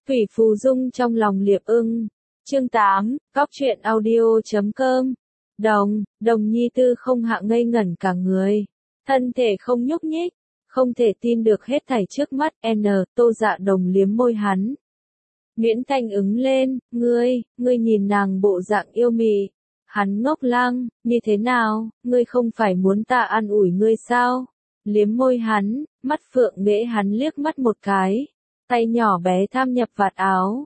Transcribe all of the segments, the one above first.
Thủy Phù Dung trong lòng Liệp Ưng. Chương 8, Góc truyện audio.com. Đồng Nhi Tư không hạ ngây ngẩn cả người. Thân thể không nhúc nhích, không thể tin được hết thảy trước mắt. Tô Dạ Đồng liếm môi hắn. Nguyễn Thanh ứng lên, ngươi nhìn nàng bộ dạng yêu mị. Hắn ngốc lăng, như thế nào, ngươi không phải muốn ta an ủi ngươi sao? Liếm môi hắn, mắt phượng nễ hắn liếc mắt một cái. Tay nhỏ bé tham nhập vạt áo.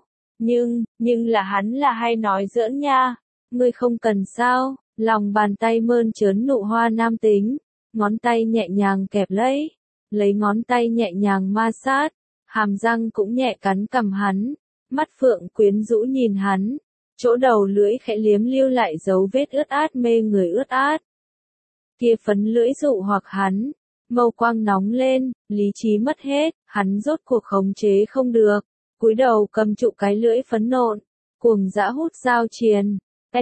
Nhưng là hắn là hay nói giỡn nha. Ngươi không cần sao, lòng bàn tay mơn trớn nụ hoa nam tính. Ngón tay nhẹ nhàng kẹp lấy ngón tay nhẹ nhàng ma sát. Hàm răng cũng nhẹ cắn cằm hắn. Mắt phượng quyến rũ nhìn hắn. Chỗ đầu lưỡi khẽ liếm lưu lại dấu vết ướt át mê người ướt át. Kia phấn lưỡi dụ hoặc hắn. Mâu quang nóng lên, lý trí mất hết, hắn rốt cuộc khống chế không được. Cúi đầu cầm trụ cái lưỡi phấn nộn, cuồng dã hút giao triền.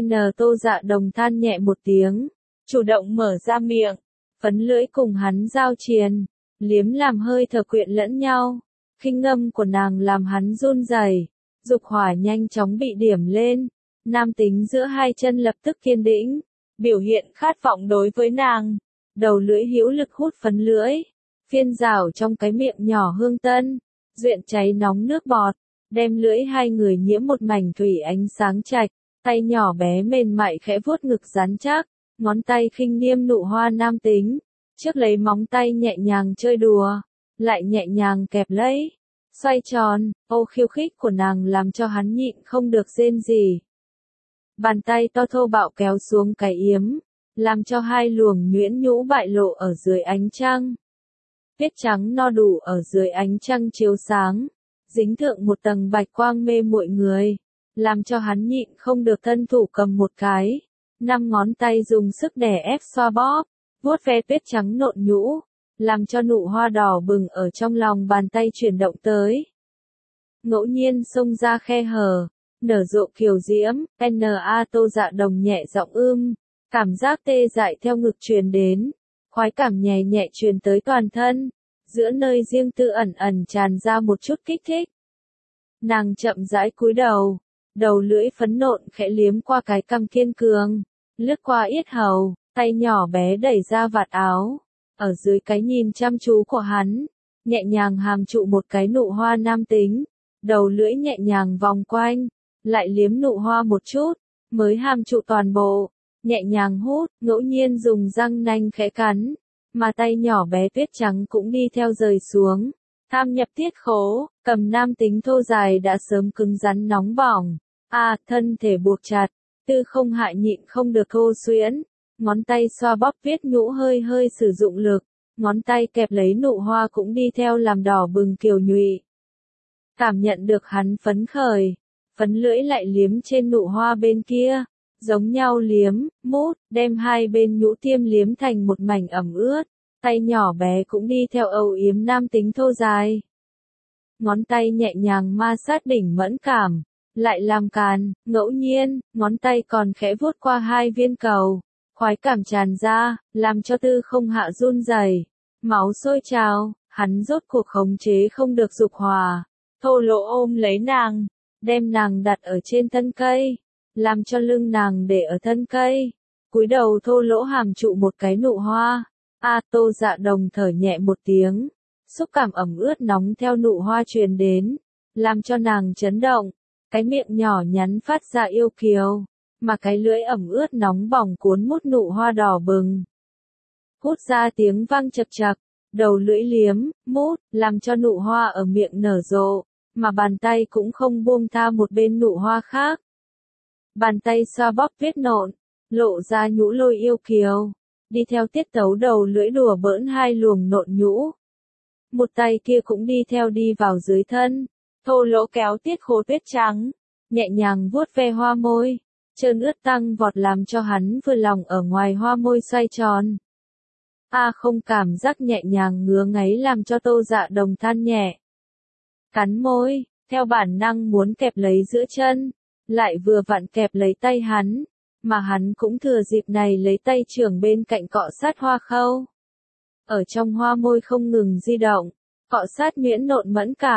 Tô Dạ Đồng than nhẹ một tiếng, chủ động mở ra miệng, phấn lưỡi cùng hắn giao triền, liếm làm hơi thở quyện lẫn nhau. Khinh ngâm của nàng làm hắn run rẩy, dục hỏa nhanh chóng bị điểm lên. Nam tính giữa hai chân lập tức kiên định, biểu hiện khát vọng đối với nàng. Đầu lưỡi hữu lực hút phấn lưỡi, phiên rào trong cái miệng nhỏ hương tân, duyện cháy nóng nước bọt, đem lưỡi hai người nhiễm một mảnh thủy ánh sáng trạch, tay nhỏ bé mềm mại khẽ vuốt ngực rắn chắc, ngón tay khinh niêm nụ hoa nam tính, trước lấy móng tay nhẹ nhàng chơi đùa, lại nhẹ nhàng kẹp lấy, xoay tròn, khiêu khích của nàng làm cho hắn nhịn không được rên gì. Bàn tay to thô bạo kéo xuống cái yếm, làm cho hai luồng nhuyễn nhũ bại lộ ở dưới ánh trăng. Tuyết trắng no đủ ở dưới ánh trăng chiếu sáng, dính thượng một tầng bạch quang mê muội người, làm cho hắn nhịn không được thân thủ cầm một cái. 5 ngón tay dùng sức đè ép xoa bóp, vuốt ve tuyết trắng nộn nhũ, làm cho nụ hoa đỏ bừng ở trong lòng bàn tay chuyển động tới. Ngẫu nhiên xông ra khe hở, nở rộ kiều diễm, Tô Dạ Đồng nhẹ giọng cảm giác tê dại theo ngực truyền đến, khoái cảm nhẹ nhẹ truyền tới toàn thân, giữa nơi riêng tư ẩn ẩn tràn ra một chút kích thích. Nàng chậm rãi cúi đầu, đầu lưỡi phấn nộn khẽ liếm qua cái cằm kiên cường, lướt qua yết hầu, tay nhỏ bé đẩy ra vạt áo, ở dưới cái nhìn chăm chú của hắn, nhẹ nhàng hàm trụ một cái nụ hoa nam tính, đầu lưỡi nhẹ nhàng vòng quanh, lại liếm nụ hoa một chút, mới hàm trụ toàn bộ. Nhẹ nhàng hút, ngẫu nhiên dùng răng nanh khẽ cắn, mà tay nhỏ bé tuyết trắng cũng đi theo rời xuống, tham nhập tiết khố, cầm nam tính thô dài đã sớm cứng rắn nóng bỏng. Thân thể buộc chặt, Tư không hại nhịn không được thô xuyễn, ngón tay xoa bóp tuyết nhũ hơi hơi sử dụng lực, ngón tay kẹp lấy nụ hoa cũng đi theo làm đỏ bừng kiều nhụy. Cảm nhận được hắn phấn khởi, phấn lưỡi lại liếm trên nụ hoa bên kia. Giống nhau liếm, mút, đem hai bên nhũ tiêm liếm thành một mảnh ẩm ướt, tay nhỏ bé cũng đi theo âu yếm nam tính thô dài. Ngón tay nhẹ nhàng ma sát đỉnh mẫn cảm, lại làm càn, ngẫu nhiên, ngón tay còn khẽ vuốt qua hai viên cầu, khoái cảm tràn ra, làm cho Tư không hạ run rẩy, máu sôi trào, hắn rốt cuộc khống chế không được dục hòa, thô lỗ ôm lấy nàng, đem nàng đặt ở trên thân cây. Làm cho lưng nàng để ở thân cây, cúi đầu thô lỗ hàm trụ một cái nụ hoa. Tô Dạ Đồng thở nhẹ một tiếng, xúc cảm ẩm ướt nóng theo nụ hoa truyền đến, làm cho nàng chấn động, cái miệng nhỏ nhắn phát ra yêu kiều, mà cái lưỡi ẩm ướt nóng bỏng cuốn mút nụ hoa đỏ bừng. Hút ra tiếng vang chật chật, đầu lưỡi liếm, mút, làm cho nụ hoa ở miệng nở rộ, mà bàn tay cũng không buông tha một bên nụ hoa khác. Bàn tay xoa bóp tuyết nộn, lộ ra nhũ lôi yêu kiều, đi theo tiết tấu đầu lưỡi đùa bỡn hai luồng nộn nhũ. Một tay kia cũng đi theo đi vào dưới thân, thô lỗ kéo tiết khố tuyết trắng, nhẹ nhàng vuốt ve hoa môi, trơn ướt tăng vọt làm cho hắn vừa lòng ở ngoài hoa môi xoay tròn. Không cảm giác nhẹ nhàng ngứa ngáy làm cho Tô Dạ Đồng than nhẹ. Cắn môi, theo bản năng muốn kẹp lấy giữa chân. Lại vừa vặn kẹp lấy tay hắn, mà hắn cũng thừa dịp này lấy tay trưởng bên cạnh cọ sát hoa khâu. Ở trong hoa môi không ngừng di động, cọ sát nhuyễn nộn mẫn cảm,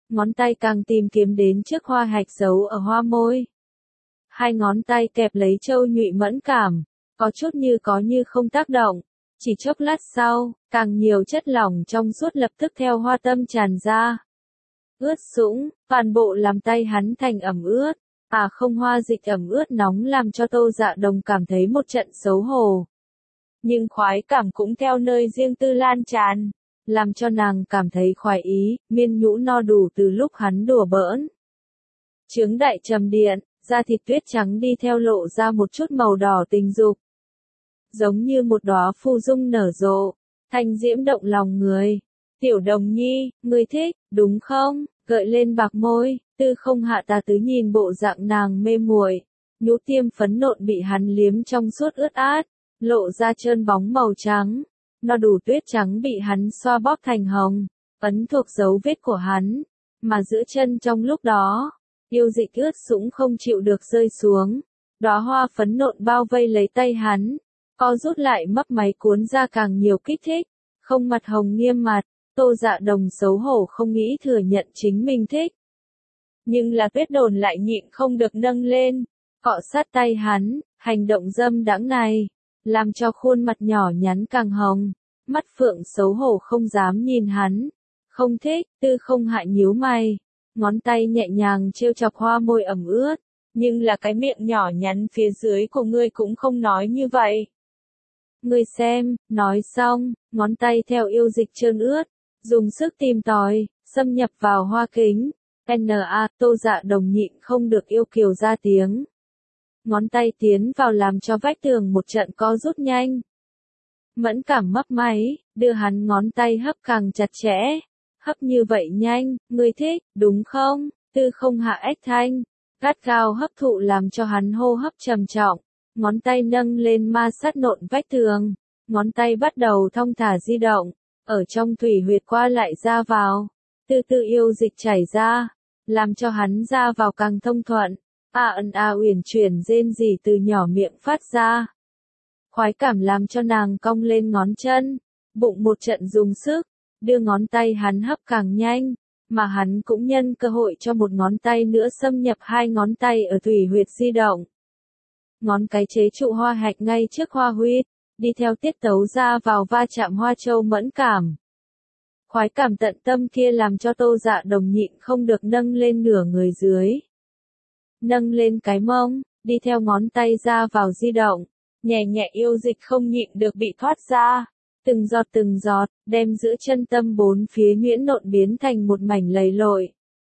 ngón tay càng tìm kiếm đến chiếc hoa hạch giấu ở hoa môi. Hai ngón tay kẹp lấy châu nhụy mẫn cảm, có chút như có như không tác động. Chỉ chốc lát sau, càng nhiều chất lỏng trong suốt lập tức theo hoa tâm tràn ra. Ướt sũng, toàn bộ làm tay hắn thành ẩm ướt. Không, hoa dịch ẩm ướt nóng làm cho Tô Dạ Đồng cảm thấy một trận xấu hổ. Nhưng khoái cảm cũng theo nơi riêng tư lan tràn, làm cho nàng cảm thấy khoái ý, miên nhũ no đủ từ lúc hắn đùa bỡn. Chướng đại trầm điện, da thịt tuyết trắng đi theo lộ ra một chút màu đỏ tình dục. Giống như một đóa phù dung nở rộ, thanh diễm động lòng người. Tiểu Đồng Nhi, ngươi thích, đúng không? Gợi lên bạc môi, Tư Không Hạ tà tứ nhìn bộ dạng nàng mê muội, nhũ tiêm phấn nộn bị hắn liếm trong suốt ướt át, lộ ra trơn bóng màu trắng, no đủ tuyết trắng bị hắn xoa bóp thành hồng, ấn thuộc dấu vết của hắn, mà giữa chân trong lúc đó, yêu dịch ướt sũng không chịu được rơi xuống, đóa hoa phấn nộn bao vây lấy tay hắn, co rút lại mấp máy cuốn ra càng nhiều kích thích, không mặt hồng nghiêm mặt. Tô Dạ Đồng xấu hổ không nghĩ thừa nhận chính mình thích. Nhưng là Tuyết Đồn lại nhịn không được nâng lên, cọ sát tay hắn, hành động dâm đãng này, làm cho khuôn mặt nhỏ nhắn càng hồng, mắt phượng xấu hổ không dám nhìn hắn. Không thích, Tư Không Hạ nhíu mày, ngón tay nhẹ nhàng trêu chọc hoa môi ẩm ướt, nhưng là cái miệng nhỏ nhắn phía dưới của ngươi cũng không nói như vậy. Ngươi xem, nói xong, ngón tay theo yêu dịch trơn ướt, dùng sức tìm tòi, xâm nhập vào hoa kính. Tô Dạ Đồng nhịn không được yêu kiều ra tiếng. Ngón tay tiến vào làm cho vách tường một trận co rút nhanh. Mẫn cảm mấp máy, đưa hắn ngón tay hấp càng chặt chẽ. Hấp như vậy nhanh, ngươi thích, đúng không? Tư Không Hạ ếch thanh, gắt gao hấp thụ làm cho hắn hô hấp trầm trọng. Ngón tay nâng lên ma sát nộn vách tường. Ngón tay bắt đầu thong thả di động. Ở trong thủy huyệt qua lại ra vào, từ từ yêu dịch chảy ra, làm cho hắn ra vào càng thông thuận, uyển chuyển rên rỉ từ nhỏ miệng phát ra. Khoái cảm làm cho nàng cong lên ngón chân, bụng một trận dùng sức, đưa ngón tay hắn hấp càng nhanh, mà hắn cũng nhân cơ hội cho một ngón tay nữa xâm nhập hai ngón tay ở thủy huyệt di động. Ngón cái chế trụ hoa hạch ngay trước hoa huyệt, đi theo tiết tấu ra vào va chạm hoa châu mẫn cảm. Khoái cảm tận tâm kia làm cho Tô Dạ Đồng nhịn không được nâng lên nửa người dưới. Nâng lên cái mông, đi theo ngón tay ra vào di động, nhẹ nhẹ yêu dịch không nhịn được bị thoát ra. Từng giọt, đem giữa chân tâm bốn phía nhuyễn nộn biến thành một mảnh lầy lội.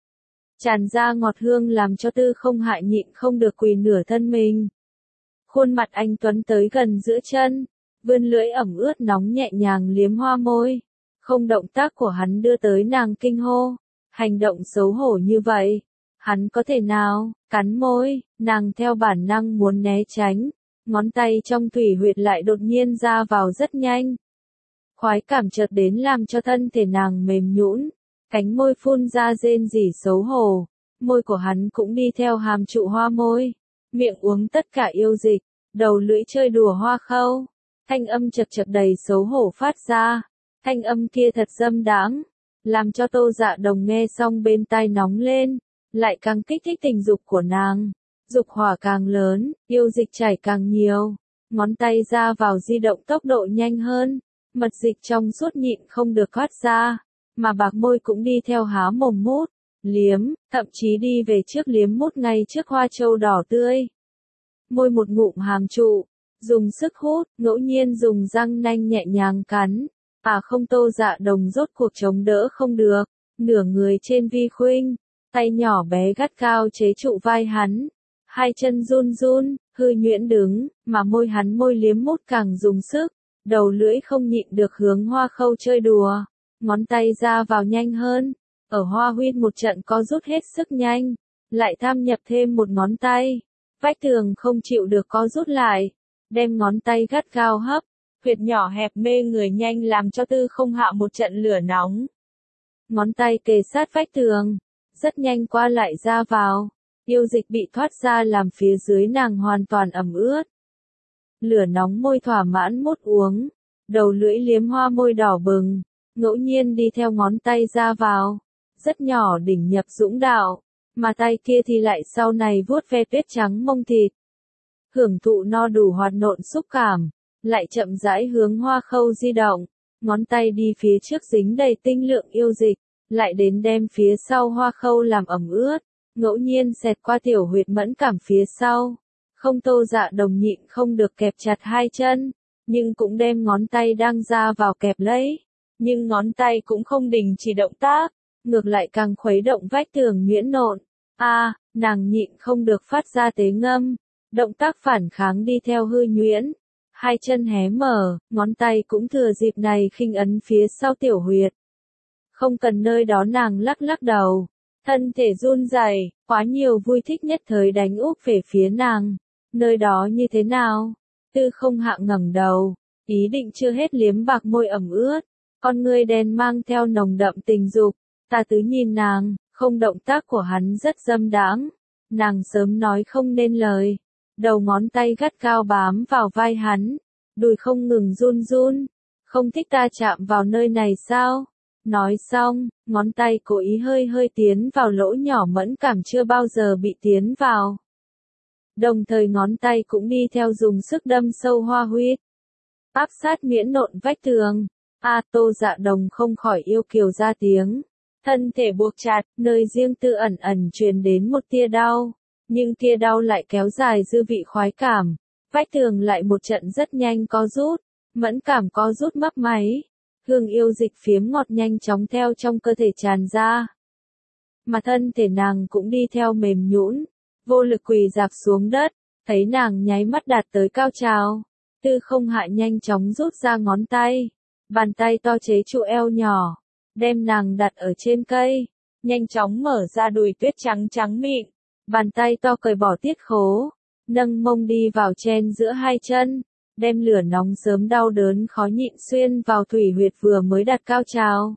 Tràn ra ngọt hương làm cho Tư Không Hạ nhịn không được quỳ nửa thân mình. Khuôn mặt anh tuấn tới gần giữa chân, vươn lưỡi ẩm ướt nóng nhẹ nhàng liếm hoa môi. Không, động tác của hắn đưa tới nàng kinh hô. Hành động xấu hổ như vậy, hắn có thể nào? Cắn môi, nàng theo bản năng muốn né tránh. Ngón tay trong thủy huyệt lại đột nhiên ra vào rất nhanh. Khoái cảm chợt đến làm cho thân thể nàng mềm nhũn, cánh môi phun ra rên rỉ xấu hổ. Môi của hắn cũng đi theo hàm trụ hoa môi, miệng uống tất cả yêu dịch, đầu lưỡi chơi đùa hoa khâu. Thanh âm chật chật đầy xấu hổ phát ra. Thanh âm kia thật dâm đãng, làm cho Tô Dạ Đồng nghe xong bên tai nóng lên, lại càng kích thích tình dục của nàng. Dục hỏa càng lớn, yêu dịch chảy càng nhiều, ngón tay ra vào di động tốc độ nhanh hơn, mật dịch trong suốt nhịn không được thoát ra, mà bạc môi cũng đi theo há mồm mút, liếm, thậm chí đi về trước liếm mút ngay trước hoa châu đỏ tươi. Môi một ngụm hàm trụ, dùng sức hút, ngẫu nhiên dùng răng nanh nhẹ nhàng cắn. Không, Tô Dạ Đồng rốt cuộc chống đỡ không được, nửa người trên vi khuynh, tay nhỏ bé gắt cao chế trụ vai hắn, hai chân run run, hư nhuyễn đứng, mà môi hắn môi liếm mút càng dùng sức, đầu lưỡi không nhịn được hướng hoa khâu chơi đùa, ngón tay ra vào nhanh hơn, ở hoa huyết một trận có rút hết sức nhanh, lại tham nhập thêm một ngón tay, vách tường không chịu được có rút lại, đem ngón tay gắt gao hấp. Huyệt nhỏ hẹp mê người nhanh làm cho Tư Không Hạ một trận lửa nóng. Ngón tay kề sát vách tường, rất nhanh qua lại ra vào, yêu dịch bị thoát ra làm phía dưới nàng hoàn toàn ẩm ướt. Lửa nóng môi thỏa mãn mút uống, đầu lưỡi liếm hoa môi đỏ bừng, ngẫu nhiên đi theo ngón tay ra vào, rất nhỏ đỉnh nhập dũng đạo, mà tay kia thì lại sau này vuốt ve tuyết trắng mông thịt. Hưởng thụ no đủ hoạt nộn xúc cảm, lại chậm rãi hướng Hoa Khâu di động, ngón tay đi phía trước dính đầy tinh lượng yêu dịch, lại đến đem phía sau Hoa Khâu làm ẩm ướt, ngẫu nhiên xẹt qua tiểu huyệt mẫn cảm phía sau. Không Tô Dạ Đồng nhịn không được kẹp chặt hai chân, nhưng cũng đem ngón tay đang ra vào kẹp lấy. Nhưng ngón tay cũng không đình chỉ động tác, ngược lại càng khuấy động vách tường nhuyễn nộn. Nàng nhịn không được phát ra tế ngâm, động tác phản kháng đi theo hư nhuyễn. Hai chân hé mở, ngón tay cũng thừa dịp này khinh ấn phía sau tiểu huyệt. Không cần nơi đó nàng lắc lắc đầu, thân thể run rẩy, quá nhiều vui thích nhất thời đánh úp về phía nàng. Nơi đó như thế nào? Tư Không Hạ ngẩng đầu, ý định chưa hết liếm bạc môi ẩm ướt, con ngươi đen mang theo nồng đậm tình dục. Tà Tứ nhìn nàng, không động tác của hắn rất dâm đãng, nàng sớm nói không nên lời. Đầu ngón tay gắt gao bám vào vai hắn, đùi không ngừng run run. Không thích ta chạm vào nơi này sao? Nói xong, ngón tay cố ý hơi hơi tiến vào lỗ nhỏ mẫn cảm chưa bao giờ bị tiến vào. Đồng thời ngón tay cũng đi theo dùng sức đâm sâu hoa huyết, áp sát miễn nộn vách tường. Tô Dạ Đồng không khỏi yêu kiều ra tiếng. Thân thể buộc chặt, nơi riêng tư ẩn ẩn truyền đến một tia đau. Nhưng tia đau lại kéo dài dư vị khoái cảm. Vách tường lại một trận rất nhanh co rút, mẫn cảm co rút mấp máy. Hương yêu dịch phiếm ngọt nhanh chóng theo trong cơ thể tràn ra. Mà thân thể nàng cũng đi theo mềm nhũn, vô lực quỳ rạp xuống đất, thấy nàng nháy mắt đạt tới cao trào. Tư Không Hạ nhanh chóng rút ra ngón tay, bàn tay to chế trụ eo nhỏ, đem nàng đặt ở trên cây, nhanh chóng mở ra đùi tuyết trắng trắng mịn, bàn tay to cởi bỏ tiết khố, nâng mông đi vào chen giữa hai chân, đem lửa nóng sớm đau đớn khó nhịn xuyên vào thủy huyệt vừa mới đạt cao trào.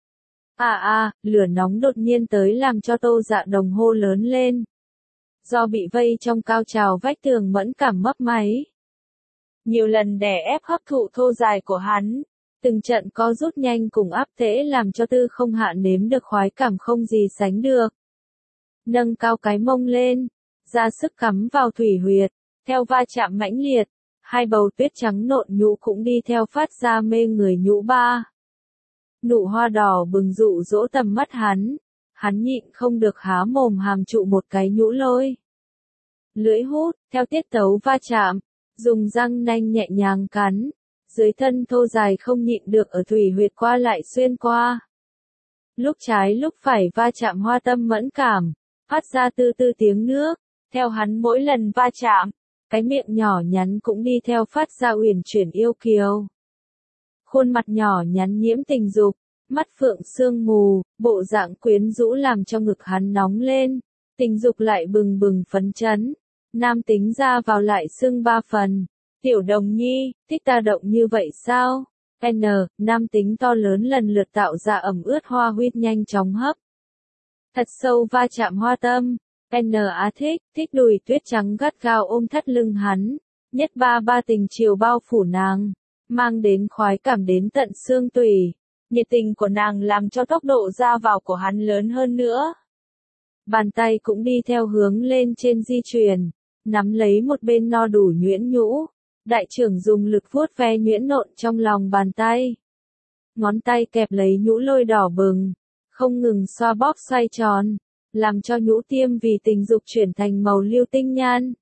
Lửa nóng đột nhiên tới làm cho Tô Dạ Đồng hô lớn lên. Do bị vây trong cao trào vách tường mẫn cảm mấp máy. Nhiều lần đè ép hấp thụ thô dài của hắn, từng trận co rút nhanh cùng áp tễ làm cho Tư Không Hạ nếm được khoái cảm không gì sánh được. Nâng cao cái mông lên, ra sức cắm vào thủy huyệt, theo va chạm mãnh liệt, hai bầu tuyết trắng nộn nhũ cũng đi theo phát ra mê người nhũ ba. Nụ hoa đỏ bừng dụ dỗ tầm mắt hắn nhịn không được há mồm hàm trụ một cái nhũ lôi. Lưỡi hút, theo tiết tấu va chạm, dùng răng nanh nhẹ nhàng cắn, dưới thân thô dài không nhịn được ở thủy huyệt qua lại xuyên qua. Lúc trái lúc phải va chạm hoa tâm mẫn cảm, phát ra tư tư tiếng nước, theo hắn mỗi lần va chạm, cái miệng nhỏ nhắn cũng đi theo phát ra uyển chuyển yêu kiều. Khuôn mặt nhỏ nhắn nhiễm tình dục, mắt phượng sương mù, bộ dạng quyến rũ làm cho ngực hắn nóng lên, tình dục lại bừng bừng phấn chấn, nam tính ra vào lại sưng ba phần. Tiểu Đồng Nhi, thích ta động như vậy sao? Nam tính to lớn lần lượt tạo ra ẩm ướt hoa huyết nhanh chóng hấp. Thật sâu va chạm hoa tâm. Thích đùi tuyết trắng gắt gao ôm thắt lưng hắn, nhất ba tình chiều bao phủ nàng, mang đến khoái cảm đến tận xương tủy. Nhiệt tình của nàng làm cho tốc độ ra vào của hắn lớn hơn nữa. Bàn tay cũng đi theo hướng lên trên di chuyển, nắm lấy một bên no đủ nhuyễn nhũ. Đại trưởng dùng lực vuốt ve nhuyễn nộn trong lòng bàn tay. Ngón tay kẹp lấy nhũ lôi đỏ bừng, không ngừng xoa bóp xoay tròn, làm cho nhũ tiêm vì tình dục chuyển thành màu lưu tinh nhan.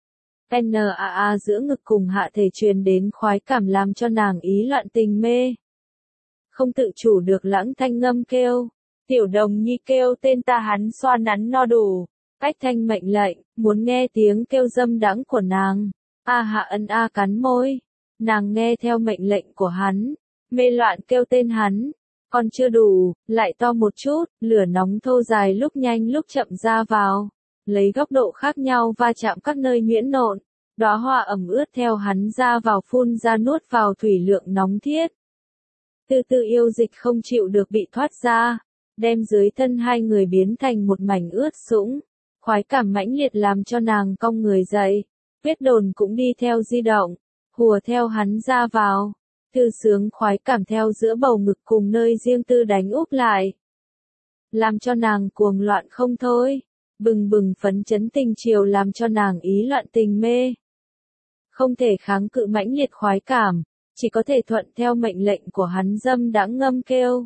Giữa ngực cùng hạ thể truyền đến khoái cảm làm cho nàng ý loạn tình mê. Không tự chủ được lãng thanh ngâm kêu. Tiểu Đồng Nhi kêu tên ta, hắn xoa nắn no đủ. Cách thanh mệnh lệnh, muốn nghe tiếng kêu dâm đãng của nàng. Hạ Ân cắn môi. Nàng nghe theo mệnh lệnh của hắn. Mê loạn kêu tên hắn. Còn chưa đủ, lại to một chút, lửa nóng thô dài lúc nhanh lúc chậm ra vào. Lấy góc độ khác nhau va chạm các nơi nhuyễn nộn. Đóa hoa ẩm ướt theo hắn ra vào phun ra nuốt vào thủy lượng nóng thiết. Từ từ yêu dịch không chịu được bị thoát ra, đem dưới thân hai người biến thành một mảnh ướt sũng. Khoái cảm mãnh liệt làm cho nàng cong người dậy. Huyết đồn cũng đi theo di động, hùa theo hắn ra vào. Thư sướng khoái cảm theo giữa bầu ngực cùng nơi riêng tư đánh úp lại. làm cho nàng cuồng loạn không thôi. Bừng bừng phấn chấn tình chiều làm cho nàng ý loạn tình mê. Không thể kháng cự mãnh liệt khoái cảm, chỉ có thể thuận theo mệnh lệnh của hắn dâm đãng ngâm kêu.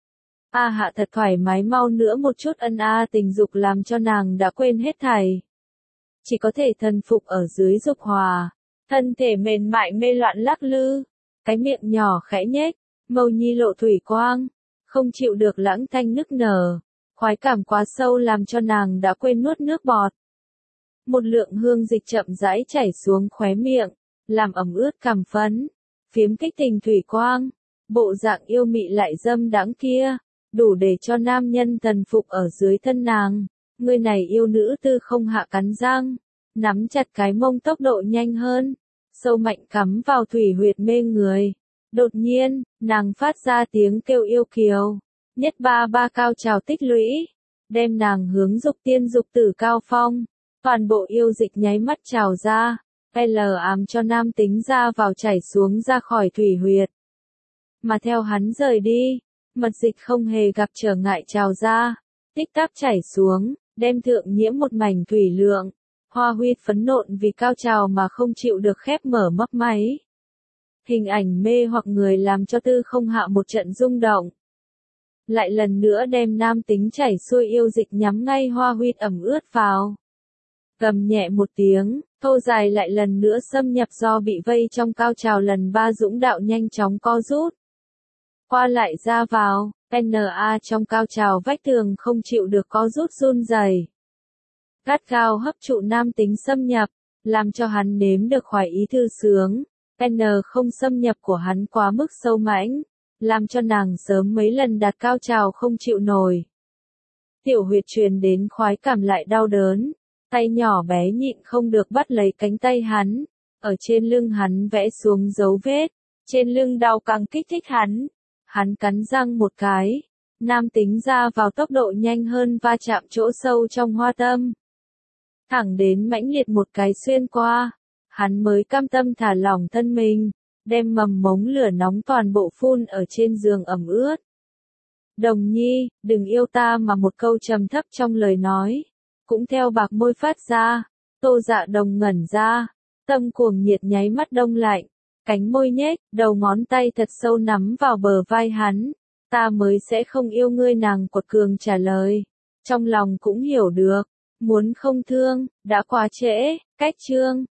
A hạ thật thoải mái, mau nữa một chút ân a, tình dục làm cho nàng đã quên hết thảy. Chỉ có thể thần phục ở dưới dục hòa, thân thể mềm mại mê loạn lắc lư, cái miệng nhỏ khẽ nhếch, mâu nhi lộ thủy quang, không chịu được lãng thanh nức nở, khoái cảm quá sâu làm cho nàng đã quên nuốt nước bọt. Một lượng hương dịch chậm rãi chảy xuống khóe miệng, làm ẩm ướt cằm phấn, phiếm kích tình thủy quang, bộ dạng yêu mị lại dâm đãng kia, đủ để cho nam nhân thần phục ở dưới thân nàng. Người này yêu nữ tư không hạ cắn răng, nắm chặt cái mông tốc độ nhanh hơn, sâu mạnh cắm vào thủy huyệt mê người. Đột nhiên, nàng phát ra tiếng kêu yêu kiều, nhất ba ba cao trào tích lũy, đem nàng hướng dục tiên dục tử cao phong, toàn bộ yêu dịch nháy mắt trào ra, ám cho nam tính ra vào chảy xuống ra khỏi thủy huyệt. Mà theo hắn rời đi, mật dịch không hề gặp trở ngại trào ra, tích tắc chảy xuống, đem thượng nhiễm một mảnh thủy lượng. Hoa Huyết phấn nộn vì cao trào mà không chịu được khép mở mấp máy. Hình ảnh mê hoặc người làm cho tư không hạ một trận rung động. Lại lần nữa đem nam tính chảy xuôi yêu dịch nhắm ngay Hoa Huyết ẩm ướt vào. Gầm nhẹ một tiếng, thô dài lại lần nữa xâm nhập do bị vây trong cao trào lần ba dũng đạo nhanh chóng co rút. Qua lại ra vào, NA trong cao trào vách tường không chịu được co rút run rẩy. Gắt gao hấp trụ nam tính xâm nhập, làm cho hắn nếm được khoái ý thư sướng. Không xâm nhập của hắn quá mức sâu mãnh, làm cho nàng sớm mấy lần đạt cao trào không chịu nổi. Tiểu huyệt truyền đến khoái cảm lại đau đớn, tay nhỏ bé nhịn không được bắt lấy cánh tay hắn, ở trên lưng hắn vẽ xuống dấu vết, trên lưng đau càng kích thích hắn. Hắn cắn răng một cái, nam tính ra vào tốc độ nhanh hơn va chạm chỗ sâu trong hoa tâm. Thẳng đến mãnh liệt một cái xuyên qua, hắn mới cam tâm thả lỏng thân mình, đem mầm mống lửa nóng toàn bộ phun ở trên giường ẩm ướt. Đồng nhi, đừng yêu ta, mà một câu trầm thấp trong lời nói, cũng theo bạc môi phát ra. Tô Dạ Đồng ngẩn ra, tâm cuồng nhiệt nháy mắt đông lạnh, cánh môi nhếch, đầu ngón tay thật sâu nắm vào bờ vai hắn. Ta mới sẽ không yêu ngươi, nàng quật cường trả lời. Trong lòng cũng hiểu được, muốn không thương, đã quá trễ. Cách chương